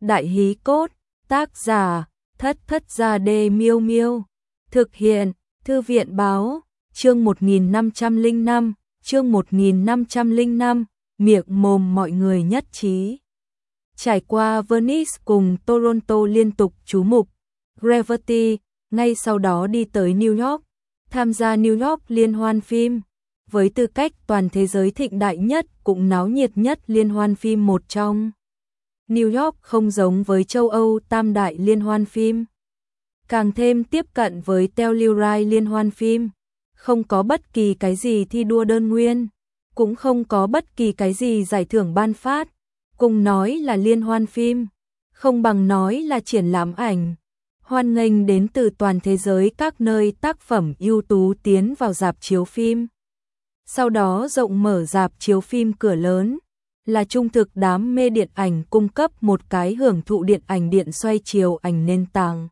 Đại hí cốt, tác giả, Thất Gia Đê Miêu Miêu. Thực hiện, Thư viện báo, chương 1505, chương 1505, miệng mồm mọi người nhất trí. Trải qua Venice cùng Toronto liên tục trú mục, Gravity, ngay sau đó đi tới New York, tham gia New York liên hoan phim, với tư cách toàn thế giới thịnh đại nhất cũng náo nhiệt nhất liên hoan phim một trong. New York không giống với châu Âu tam đại liên hoan phim, càng thêm tiếp cận với Telluride liên hoan phim, không có bất kỳ cái gì thi đua đơn nguyên, cũng không có bất kỳ cái gì giải thưởng ban phát, cùng nói là liên hoan phim, không bằng nói là triển lãm ảnh, hoan nghênh đến từ toàn thế giới các nơi tác phẩm ưu tú tiến vào rạp chiếu phim. Sau đó rộng mở rạp chiếu phim cửa lớn, là trung thực đám mê điện ảnh cung cấp một cái hưởng thụ điện ảnh điện xoay chiều ảnh nền tảng.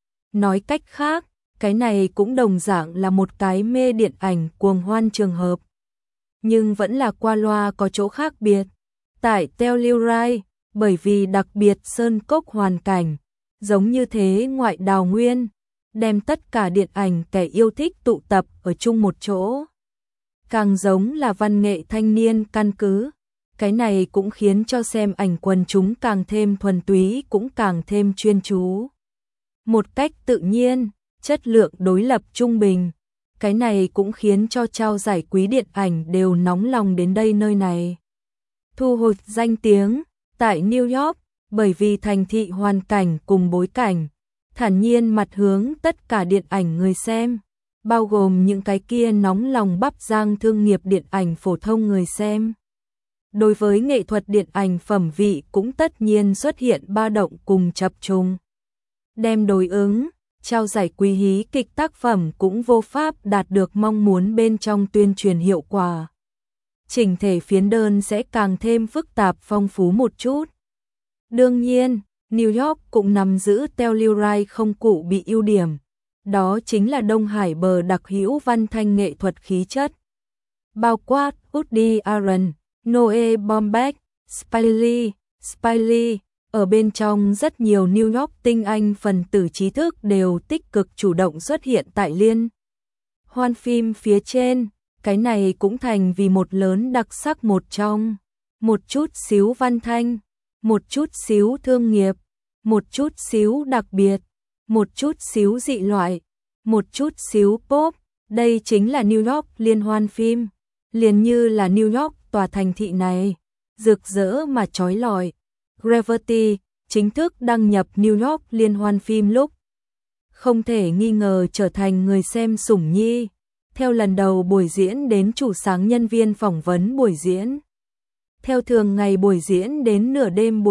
Nói cách khác, cái này cũng đồng dạng là một cái mê điện ảnh cuồng hoan trường hợp. Nhưng vẫn là qua loa có chỗ khác biệt. Tại Telluride, bởi vì đặc biệt sơn cốc hoàn cảnh, giống như thế ngoại đào nguyên, đem tất cả điện ảnh kẻ yêu thích tụ tập ở chung một chỗ. Càng giống là văn nghệ thanh niên căn cứ. Cái này cũng khiến cho xem ảnh quần chúng càng thêm thuần túy cũng càng thêm chuyên chú. Một cách tự nhiên, chất lượng đối lập trung bình. Cái này cũng khiến cho trao giải quý điện ảnh đều nóng lòng đến đây nơi này. Thu hồi danh tiếng, tại New York, bởi vì thành thị hoàn cảnh cùng bối cảnh, thản nhiên mặt hướng tất cả điện ảnh người xem, bao gồm những cái kia nóng lòng bắp rang thương nghiệp điện ảnh phổ thông người xem. Đối với nghệ thuật điện ảnh phẩm vị cũng tất nhiên xuất hiện ba động cùng chập trùng. Đem đối ứng, trao giải quý hí kịch tác phẩm cũng vô pháp đạt được mong muốn bên trong tuyên truyền hiệu quả. Chỉnh thể phiến đơn sẽ càng thêm phức tạp phong phú một chút. Đương nhiên, New York cũng nắm giữ Telluride không cụ bị ưu điểm. Đó chính là Đông Hải bờ đặc hữu văn thanh nghệ thuật khí chất. Bao quát Woody Allen, Noah Baumbach, Spike Lee, ở bên trong rất nhiều New York tinh anh phần tử trí thức đều tích cực chủ động xuất hiện tại liên hoan phim phía trên, cái này cũng thành vì một lớn đặc sắc một trong, một chút xíu văn thanh, một chút xíu thương nghiệp, một chút xíu đặc biệt, một chút xíu dị loại, một chút xíu pop, đây chính là New York liên hoan phim, liền như là New York tòa thành thị này, rực rỡ mà chói lọi. Gravity chính thức đăng nhập New York liên hoan phim lúc không thể nghi ngờ trở thành người xem sủng nhi. Theo lần đầu buổi diễn đến chủ sáng nhân viên phỏng vấn buổi diễn, theo thường ngày buổi diễn đến nửa đêm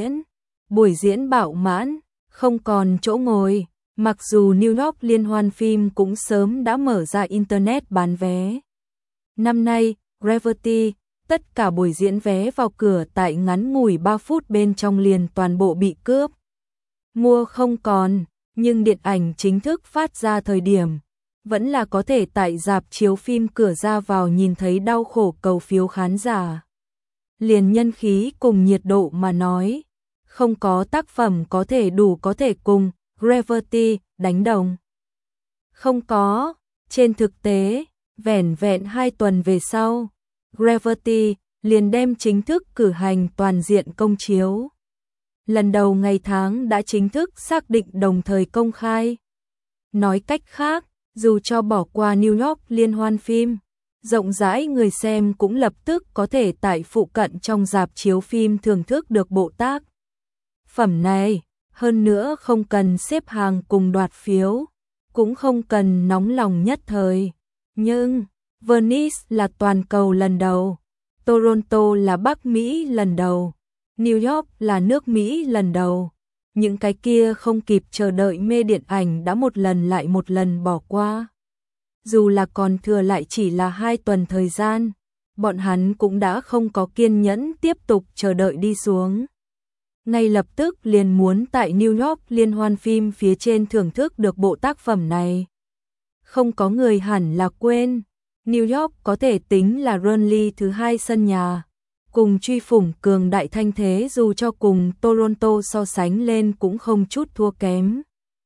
buổi diễn bạo mãn, không còn chỗ ngồi. Mặc dù New York liên hoan phim cũng sớm đã mở ra internet bán vé. Năm nay, Gravity, tất cả buổi diễn vé vào cửa tại ngắn ngủi 3 phút bên trong liền toàn bộ bị cướp. Mua không còn, nhưng điện ảnh chính thức phát ra thời điểm, vẫn là có thể tại rạp chiếu phim cửa ra vào nhìn thấy đau khổ cầu phiếu khán giả. Liền nhân khí cùng nhiệt độ mà nói, không có tác phẩm có thể cùng Gravity đánh đồng. Không có, trên thực tế, vẻn vẹn 2 tuần về sau, Gravity liền đem chính thức cử hành toàn diện công chiếu. Lần đầu ngày tháng đã chính thức xác định đồng thời công khai. Nói cách khác, dù cho bỏ qua New York liên hoan phim, rộng rãi người xem cũng lập tức có thể tại phụ cận trong rạp chiếu phim thưởng thức được bộ tác phẩm này. Hơn nữa không cần xếp hàng cùng đoạt phiếu, cũng không cần nóng lòng nhất thời. Nhưng, Venice là toàn cầu lần đầu, Toronto là Bắc Mỹ lần đầu, New York là nước Mỹ lần đầu. Những cái kia không kịp chờ đợi mê điện ảnh đã một lần lại một lần bỏ qua. Dù là còn thừa lại chỉ là 2 tuần thời gian, bọn hắn cũng đã không có kiên nhẫn tiếp tục chờ đợi đi xuống. Ngay lập tức liền muốn tại New York liên hoan phim phía trên thưởng thức được bộ tác phẩm này. Không có người hẳn là quên, New York có thể tính là Burnley thứ 2 sân nhà cùng truy phủng cường đại thanh thế dù cho cùng Toronto so sánh lên cũng không chút thua kém.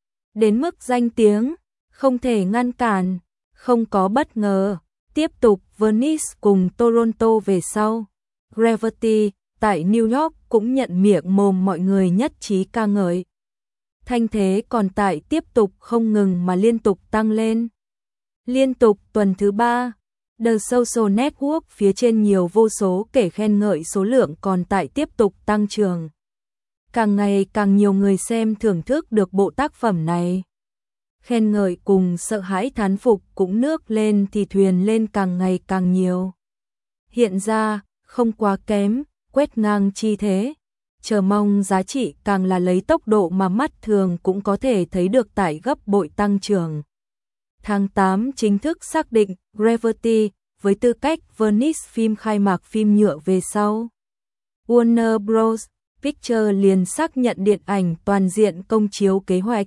Đến mức danh tiếng, không thể ngăn cản, không có bất ngờ. Tiếp tục Venice cùng Toronto về sau. Gravity tại New York cũng nhận miệng mồm mọi người nhất trí ca ngợi. Thanh thế còn tại tiếp tục không ngừng mà liên tục tăng lên. Liên tục tuần thứ 3, The Social Network phía trên nhiều vô số kể khen ngợi số lượng còn tại tiếp tục tăng trưởng. Càng ngày càng nhiều người xem thưởng thức được bộ tác phẩm này. Khen ngợi cùng sợ hãi thán phục cũng nước lên thì thuyền lên càng ngày càng nhiều. Hiện ra, không quá kém, quét ngang chi thế. Chờ mong giá trị càng là lấy tốc độ mà mắt thường cũng có thể thấy được tại gấp bội tăng trưởng. Tháng 8 chính thức xác định Gravity với tư cách Venice phim khai mạc phim nhựa về sau. Warner Bros. Pictures liền xác nhận điện ảnh toàn diện công chiếu kế hoạch.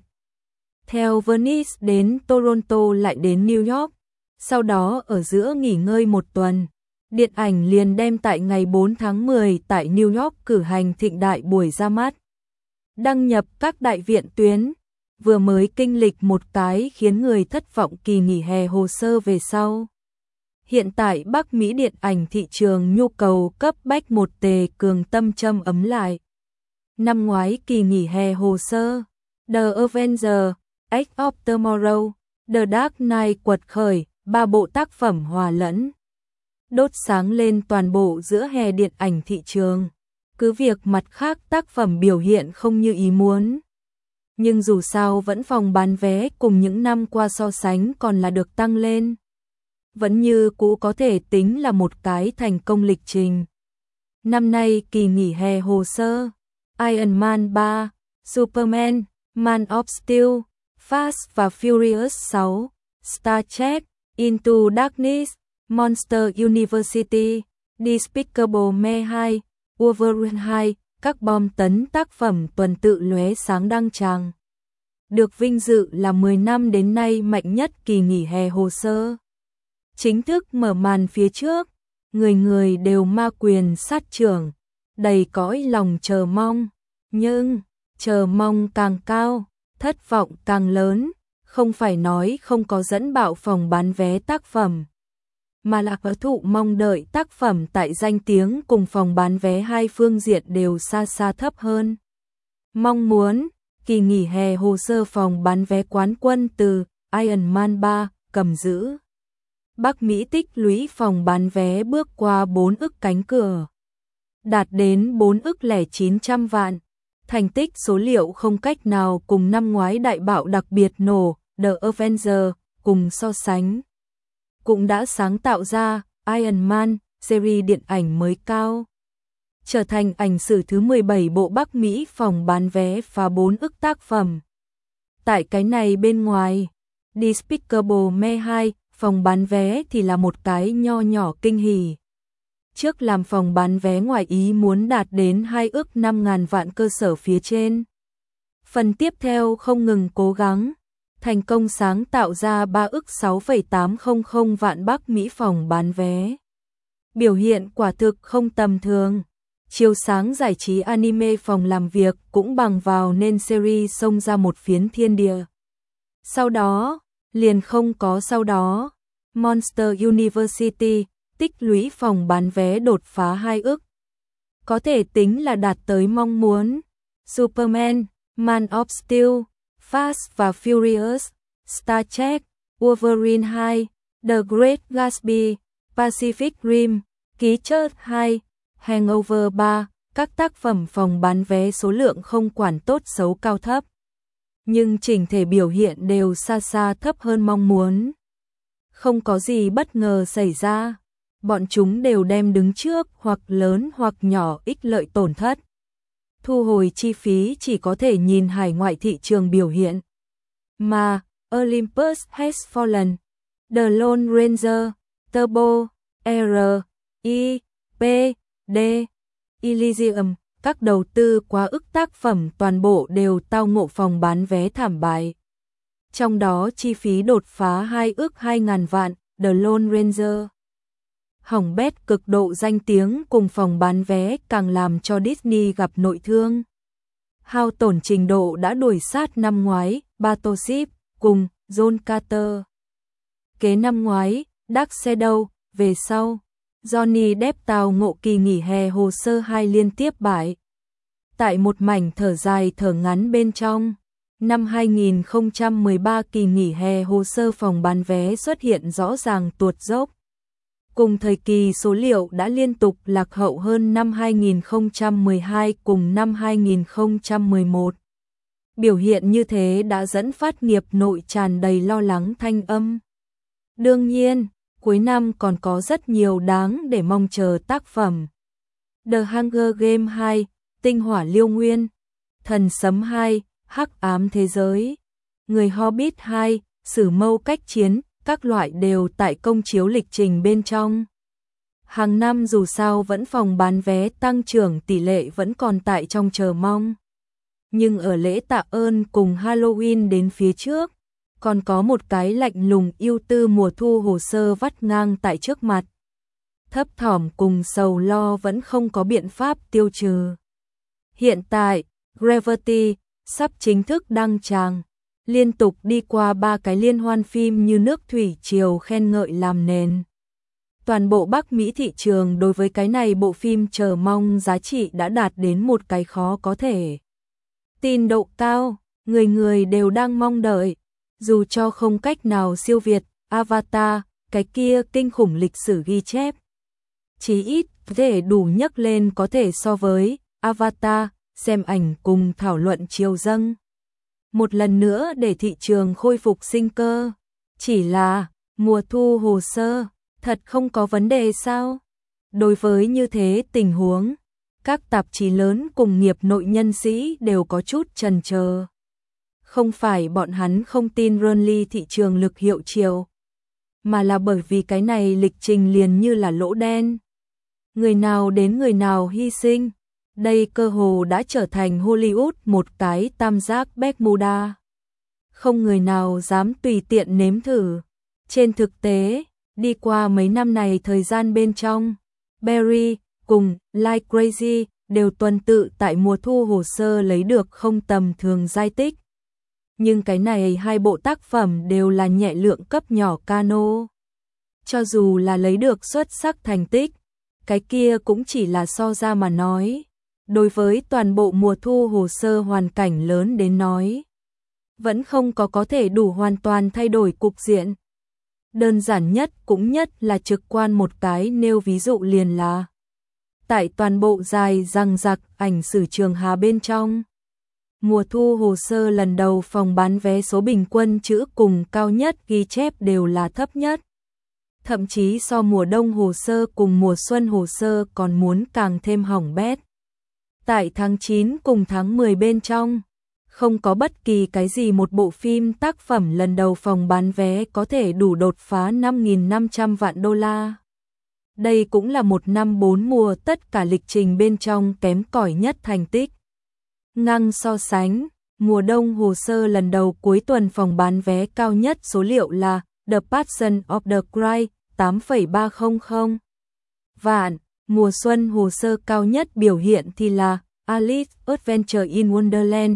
Theo Venice đến Toronto lại đến New York, sau đó ở giữa nghỉ ngơi một tuần. Điện ảnh liền đem tại ngày 4 tháng 10 tại New York cử hành thịnh đại buổi ra mắt. Đăng nhập các đại viện tuyến, vừa mới kinh lịch một cái khiến người thất vọng kỳ nghỉ hè hồ sơ về sau. Hiện tại Bắc Mỹ điện ảnh thị trường nhu cầu cấp bách một tề cường tâm châm ấm lại. Năm ngoái kỳ nghỉ hè hồ sơ, The Avengers, Edge of Tomorrow, The Dark Knight quật khởi, 3 bộ tác phẩm hòa lẫn. Đốt sáng lên toàn bộ giữa hè điện ảnh thị trường. Cứ việc mặt khác tác phẩm biểu hiện không như ý muốn. Nhưng dù sao vẫn phòng bán vé cùng những năm qua so sánh còn là được tăng lên. Vẫn như cũ có thể tính là một cái thành công lịch trình. Năm nay kỳ nghỉ hè hồ sơ, Iron Man 3, Superman, Man of Steel, Fast và Furious 6, Star Trek, Into Darkness, Monster University, Despicable Me 2, Wolverine 2, các bom tấn tác phẩm tuần tự lóe sáng đăng tràng. Được vinh dự là 10 năm đến nay mạnh nhất kỳ nghỉ hè hồ sơ. Chính thức mở màn phía trước, người người đều ma quyền sát trưởng, đầy cõi lòng chờ mong. Nhưng, chờ mong càng cao, thất vọng càng lớn, không phải nói không có dẫn bạo phòng bán vé tác phẩm. Mà là có thụ mong đợi tác phẩm tại danh tiếng cùng phòng bán vé hai phương diện đều xa xa thấp hơn. Mong muốn, kỳ nghỉ hè hồ sơ phòng bán vé quán quân từ Iron Man 3 cầm giữ. Bắc Mỹ tích lũy phòng bán vé bước qua 4 ức cánh cửa. Đạt đến 4 ức lẻ 900 vạn. Thành tích số liệu không cách nào cùng năm ngoái đại bạo đặc biệt nổ, The Avengers, cùng so sánh. Cũng đã sáng tạo ra Iron Man, series điện ảnh mới cao. Trở thành ảnh sử thứ 17 bộ Bắc Mỹ phòng bán vé phá 4 ức tác phẩm. Tại cái này bên ngoài, Despicable Me 2, phòng bán vé thì là một cái nho nhỏ kinh hỉ. Trước làm phòng bán vé ngoài ý muốn đạt đến 2 ức 5.000 vạn cơ sở phía trên. Phần tiếp theo không ngừng cố gắng, thành công sáng tạo ra 3 ức 6,800 vạn Bắc Mỹ phòng bán vé. Biểu hiện quả thực không tầm thường. Chiếu sáng giải trí anime phòng làm việc cũng bằng vào nên series xông ra một phiến thiên địa. Sau đó, liền không có sau đó, Monster University tích lũy phòng bán vé đột phá 2 ức. Có thể tính là đạt tới mong muốn. Superman, Man of Steel, Fast và Furious, Star Trek, Wolverine 2, The Great Gatsby, Pacific Rim, Ký Chớt 2, Hangover 3, các tác phẩm phòng bán vé số lượng không quản tốt xấu cao thấp. Nhưng chỉnh thể biểu hiện đều xa xa thấp hơn mong muốn. Không có gì bất ngờ xảy ra. Bọn chúng đều đem đứng trước hoặc lớn hoặc nhỏ ích lợi tổn thất. Thu hồi chi phí chỉ có thể nhìn hải ngoại thị trường biểu hiện. Mà Olympus Has Fallen, The Lone Ranger, Turbo, R, I, P, D, Elysium, các đầu tư quá ức tác phẩm toàn bộ đều tao ngộ phòng bán vé thảm bại. Trong đó chi phí đột phá 2 ức 2.000 vạn, The Lone Ranger. Hỏng bét cực độ danh tiếng cùng phòng bán vé càng làm cho Disney gặp nội thương. Hao tổn trình độ đã đuổi sát năm ngoái, Battleship cùng John Carter. Kế năm ngoái, Dark Shadow, về sau, Johnny Depp tao ngộ kỳ nghỉ hè hồ sơ 2 liên tiếp bại. Tại một mảnh thở dài thở ngắn bên trong, năm 2013 kỳ nghỉ hè hồ sơ phòng bán vé xuất hiện rõ ràng tuột dốc. Cùng thời kỳ số liệu đã liên tục lạc hậu hơn năm 2012 cùng năm 2011. Biểu hiện như thế đã dẫn phát nghiệp nội tràn đầy lo lắng thanh âm. Đương nhiên, cuối năm còn có rất nhiều đáng để mong chờ tác phẩm. The Hunger Game 2, Tinh hỏa liêu nguyên, Thần sấm 2, Hắc ám thế giới, Người Hobbit 2, Sử mâu cách chiến, các loại đều tại công chiếu lịch trình bên trong. Hàng năm dù sao vẫn phòng bán vé tăng trưởng tỷ lệ vẫn còn tại trong chờ mong. Nhưng ở lễ tạ ơn cùng Halloween đến phía trước, còn có một cái lạnh lùng ưu tư mùa thu hồ sơ vắt ngang tại trước mặt. Thấp thỏm cùng sầu lo vẫn không có biện pháp tiêu trừ. Hiện tại, Gravity sắp chính thức đăng tràng, liên tục đi qua 3 cái liên hoan phim như nước thủy triều khen ngợi làm nền. Toàn bộ Bắc Mỹ thị trường đối với cái này bộ phim chờ mong giá trị đã đạt đến một cái khó có thể tin độ cao, người người đều đang mong đợi, dù cho không cách nào siêu việt Avatar, cái kia kinh khủng lịch sử ghi chép. Chí ít có thể đủ nhấc lên có thể so với Avatar, xem ảnh cùng thảo luận chiều dâng. Một lần nữa để thị trường khôi phục sinh cơ. Chỉ là mùa thu hồ sơ, thật không có vấn đề sao? Đối với như thế tình huống, các tạp chí lớn cùng nghiệp nội nhân sĩ đều có chút chần chờ. Không phải bọn hắn không tin Burnley thị trường lực hiệu chiều, mà là bởi vì cái này lịch trình liền như là lỗ đen. Người nào đến người nào hy sinh. Đây cơ hồ đã trở thành Hollywood một cái tam giác Bermuda. Không người nào dám tùy tiện nếm thử. Trên thực tế, đi qua mấy năm này thời gian bên trong, Barry cùng Like Crazy đều tuần tự tại mùa thu hồ sơ lấy được không tầm thường giai tích. Nhưng cái này hai bộ tác phẩm đều là nhẹ lượng cấp nhỏ cano. Cho dù là lấy được xuất sắc thành tích, cái kia cũng chỉ là so ra mà nói. Đối với toàn bộ mùa thu hồ sơ hoàn cảnh lớn đến nói, vẫn không có thể đủ hoàn toàn thay đổi cục diện. Đơn giản nhất cũng nhất là trực quan một cái nêu ví dụ liền là tại toàn bộ dài răng rặc ảnh sử trường Hà bên trong. Mùa thu hồ sơ lần đầu phòng bán vé số bình quân chữ cùng cao nhất ghi chép đều là thấp nhất. Thậm chí so mùa đông hồ sơ cùng mùa xuân hồ sơ còn muốn càng thêm hỏng bét. Tại tháng 9 cùng tháng 10 bên trong, không có bất kỳ cái gì một bộ phim tác phẩm lần đầu phòng bán vé có thể đủ đột phá 5.500 vạn đô la. Đây cũng là một năm 4 mùa tất cả lịch trình bên trong kém cỏi nhất thành tích. Ngang so sánh, mùa đông hồ sơ lần đầu cuối tuần phòng bán vé cao nhất số liệu là The Passion of the Christ 8,300 vạn. Mùa xuân hồ sơ cao nhất biểu hiện thì là Alice Adventure in Wonderland,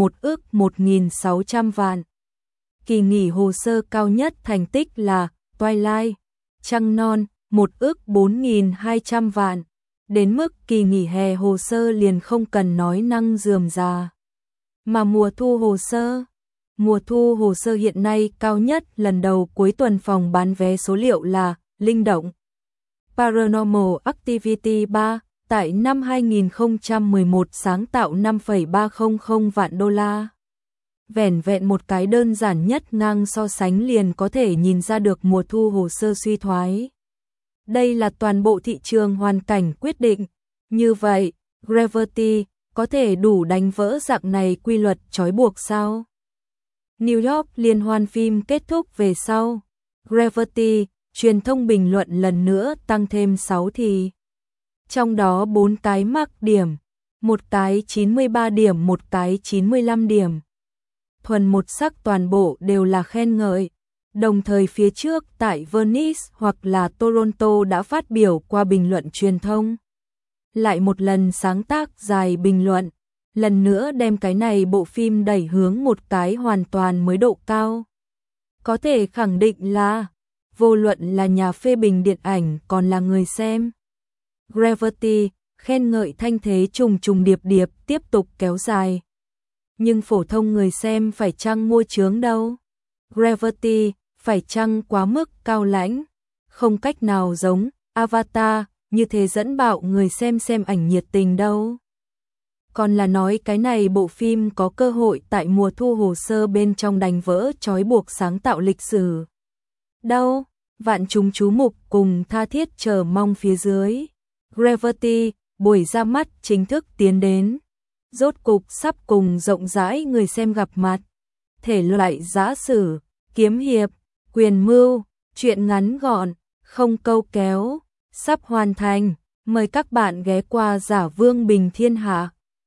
1.600 vạn. Kỳ nghỉ hồ sơ cao nhất thành tích là Twilight, Trăng non, 1.4.200 vạn. Đến mức kỳ nghỉ hè hồ sơ liền không cần nói năng rườm rà. Mà mùa thu hồ sơ hiện nay cao nhất lần đầu cuối tuần phòng bán vé số liệu là Linh động, Paranormal Activity 3, tại năm 2011 sáng tạo 5,300 vạn đô la. Vẻn vẹn một cái đơn giản nhất ngang so sánh liền có thể nhìn ra được mùa thu hồ sơ suy thoái. Đây là toàn bộ thị trường hoàn cảnh quyết định. Như vậy, Gravity có thể đủ đánh vỡ dạng này quy luật trói buộc sao? New York liên hoan phim kết thúc về sau, Gravity truyền thông bình luận lần nữa tăng thêm 6 thì. Trong đó 4 cái mắc điểm, một cái 93 điểm, một cái 95 điểm. Thuần một sắc toàn bộ đều là khen ngợi. Đồng thời phía trước tại Venice hoặc là Toronto đã phát biểu qua bình luận truyền thông. Lại một lần sáng tác dài bình luận, lần nữa đem cái này bộ phim đẩy hướng một cái hoàn toàn mới độ cao. Có thể khẳng định là, vô luận là nhà phê bình điện ảnh còn là người xem. Gravity, khen ngợi thanh thế trùng trùng điệp điệp tiếp tục kéo dài. Nhưng phổ thông người xem phải chăng mua chướng đâu? Gravity, phải chăng quá mức cao lãnh? Không cách nào giống Avatar, như thế dẫn bạo người xem ảnh nhiệt tình đâu. Còn là nói cái này bộ phim có cơ hội tại mùa thu hồ sơ bên trong đánh vỡ trói buộc sáng tạo lịch sử. Đâu, vạn chúng chú mục cùng tha thiết chờ mong phía dưới. Gravity, buổi ra mắt chính thức tiến đến. Rốt cục sắp cùng rộng rãi người xem gặp mặt. Thể loại giã sử, kiếm hiệp, quyền mưu, truyện ngắn gọn, không câu kéo, sắp hoàn thành. Mời các bạn ghé qua Giả Vương Bình Thiên Hạ.